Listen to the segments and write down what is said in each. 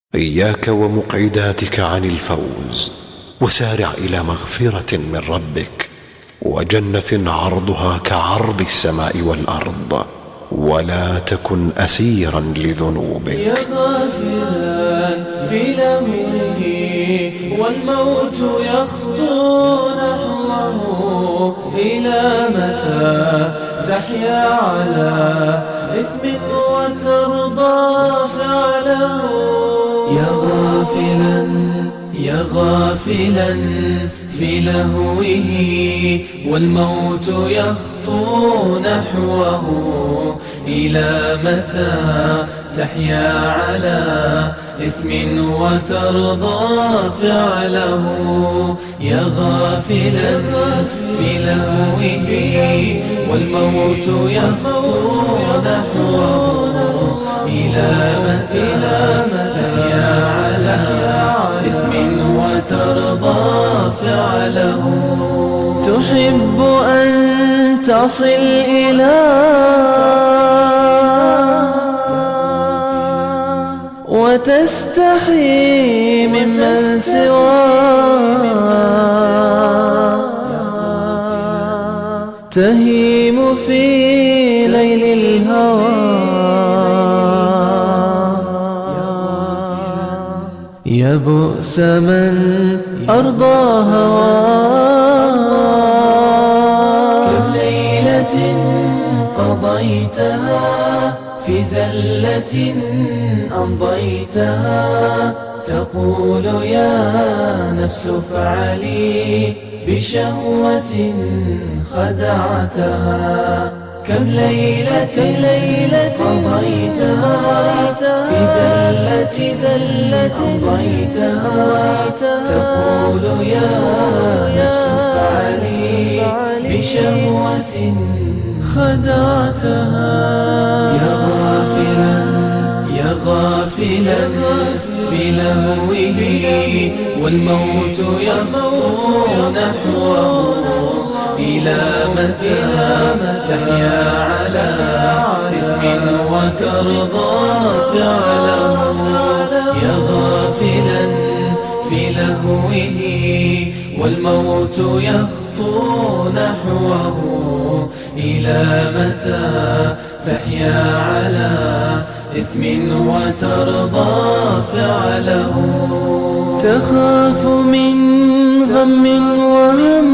إياك ومقعداتك عن الفوز، وسارع إلى مغفرة من ربك وجنة عرضها كعرض السماء والأرض، ولا تكن أسيرا لذنوبك. يا غافلا في لهوه والموت يخطو نحوه، إلى متى تحيا على إثم وترضى فعله؟ يا غافلا في لهوه والموت يخطو نحوه، إلى متى تحيا على إثم وترضى فعله؟ يا غافلا في لهوه والموت يخطو نحوه، إلى متى تحيا على إثم وترضى فعله؟ تحب أن تصل إلى وتستحي ممن سواه، تهيم في ليل الهوى. يا بؤس من أرضى هواه، كم ليلة قضيتها في زلة أمضيتها، تقول يا نفس افعلي بشهوة خدعتها. كم ليلة قضيتها في زلة أمضيتها، تقول يا نفس افعلي بشهوة خدعتها. يا غافلا في لهوه والموت يخطو نحوه، إلى متى تحيا على إثم وترضى فعله؟ يا غافلا في لهوه والموت يخطو نحوه، إلى متى تحيا على إثم وترضى فعله؟ تخاف من غم وهم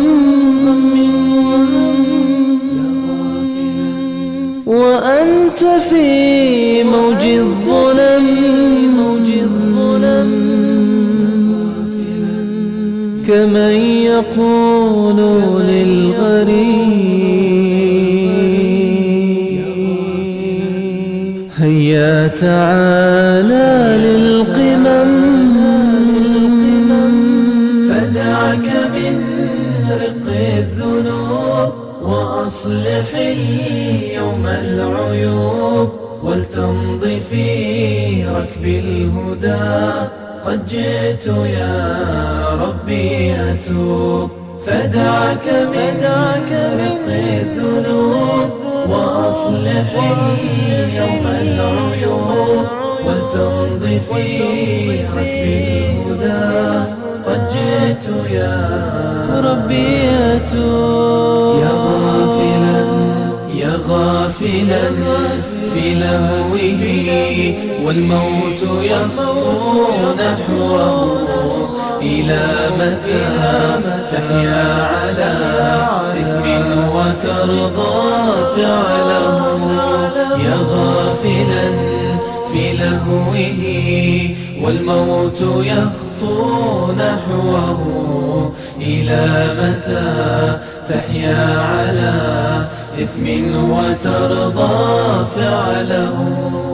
وأنت في موج الظلم، كمن يقول للغريب هيا تعالى للقمم. فدعك من رق الذنوب وأصلح اليوم العيوب، ولتمض في ركب الهدى. قد جئت يا ربي أتوب، فدعك من رق الذنوب وأصلح اليوم العيوب، ولتمض في ركب الهدى. قد جئت يا ربي أتوب. يا غافلا في لهوه والموت يخطو نحوه، إلى متى تحيا على إثم وترضى فعله؟ يا غافلا في لهوه والموت يخطو نحوه، إلى متى تحيا على إثم وترضى فعله؟